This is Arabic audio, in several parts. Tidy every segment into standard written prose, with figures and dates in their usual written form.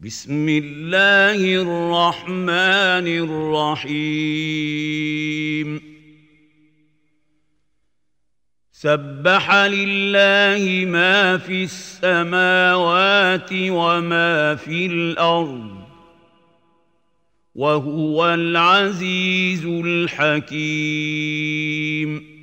بسم الله الرحمن الرحيم سبح لله ما في السماوات وما في الأرض وهو العزيز الحكيم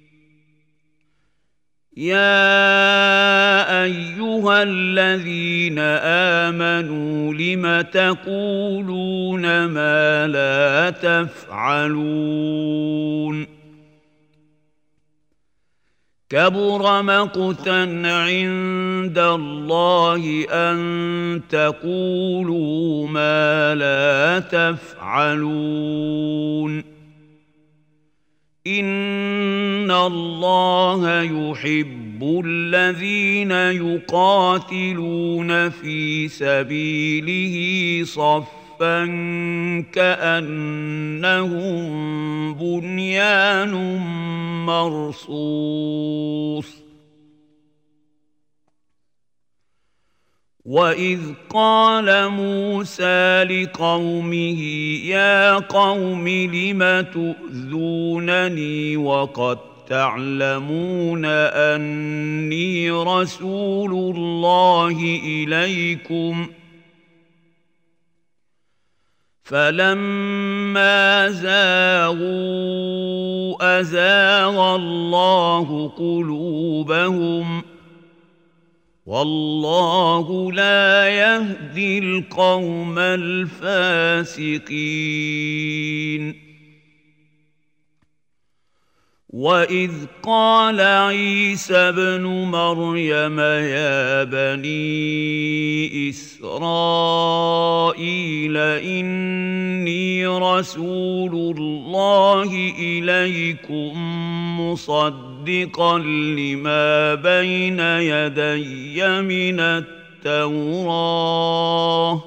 يا أيها الذين آمنوا لم تقولون ما لا تفعلون كبر مقتا عند الله أن تقولوا ما لا تفعلون إن الله يحب الذين يقاتلون في سبيله صفا كأنهم بنيان مرصوص وإذ قال موسى لقومه يا قوم لم تؤذونني وقد تعلمون أني رسول الله إليكم فلما زاغوا أزاغ الله قلوبهم والله لا يهدي القوم الفاسقين وإذ قال عيسى ابن مريم يا بني إسرائيل إني رسول الله إليكم مصدقا لما بين يدي من التوراة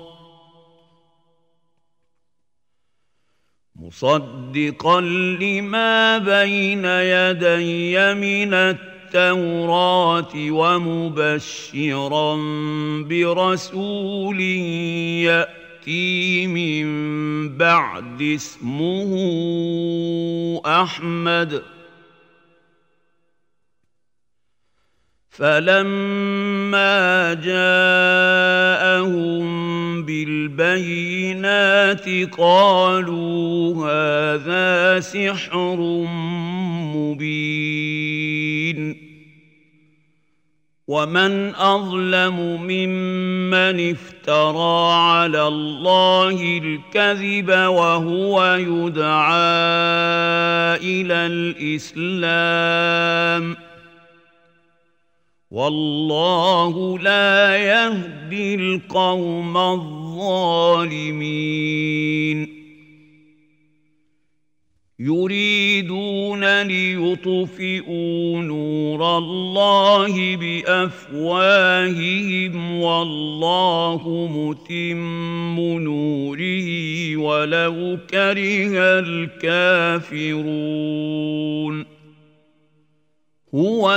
مصدقا لما بين يدي من التوراة ومبشرا برسول يأتي من بعد اسمه أحمد فلما جاءهم بالبينات قالوا هذا سحر مبين ومن أظلم ممن افترى على الله الكذب وهو يدعى إلى الإسلام والله لا يهدي القوم الظالمين يريدون ليطفئوا نور الله بأفواههم والله متم نوره ولو كره الكافرون هو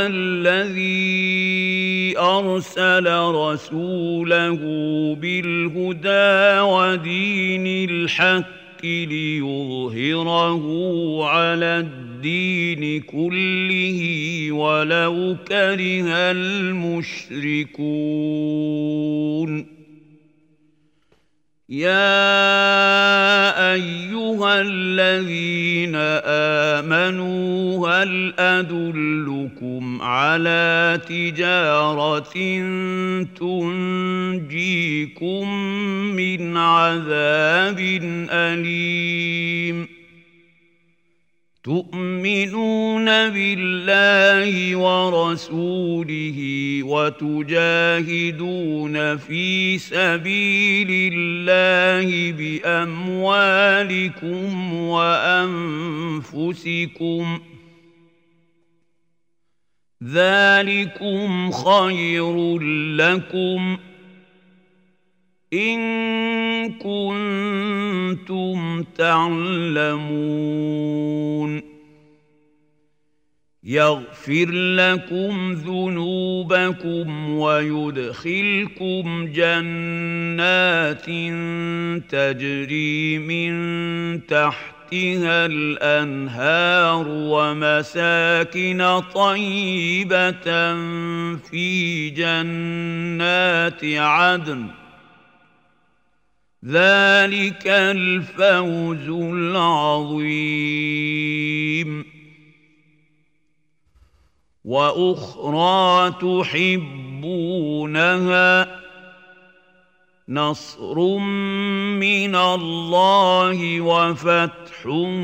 الذي أرسل رسوله بالهدى ودين الحق ليظهره على الدين كله ولو كره المشركون يا أيها الذين آمنوا هل أدلكم على تجارة تنجيكم من عذاب أليم تؤمنون بالله ورسوله وتجاهدون في سبيل الله بأموالكم وأنفسكم ذلكم خير لكم إن كنتم تعلمون يغفر لكم ذنوبكم ويدخلكم جنات تجري من تحتها الأنهار ومساكن طيبة في جنات عدن ذلك الفوز العظيم وأخرى تحبونها نصر من الله وفتح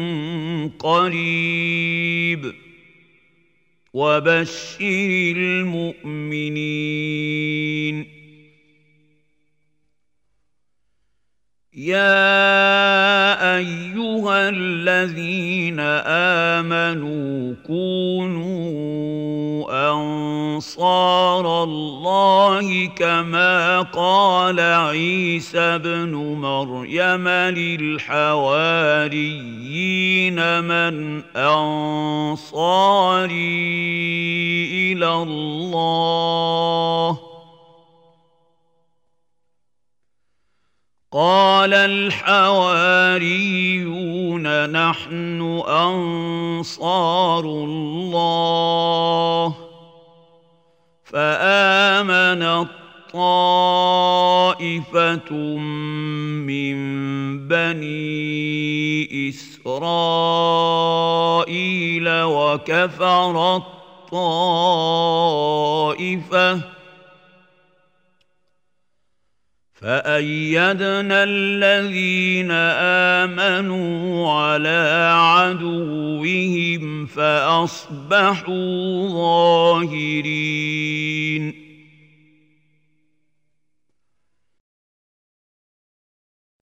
قريب وبشر المؤمنين يا أيها الذين آمنوا كونوا أنصار الله كما قال عيسى ابن مريم للحواريين من أنصاري إلى الله قال الحواريون نحن أنصار الله فآمنت طائفة من بني إسرائيل وكفرت طائفة فأيدنا الذين آمنوا على عدوهم فأصبحوا ظاهرين